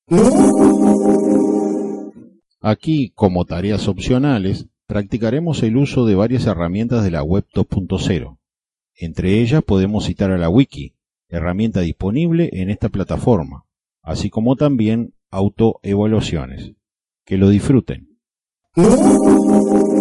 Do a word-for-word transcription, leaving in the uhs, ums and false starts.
Aquí, como tareas opcionales, practicaremos el uso de varias herramientas de la web dos punto cero. Entre ellas podemos citar a la wiki, herramienta disponible en esta plataforma, así como también autoevaluaciones. Que lo disfruten.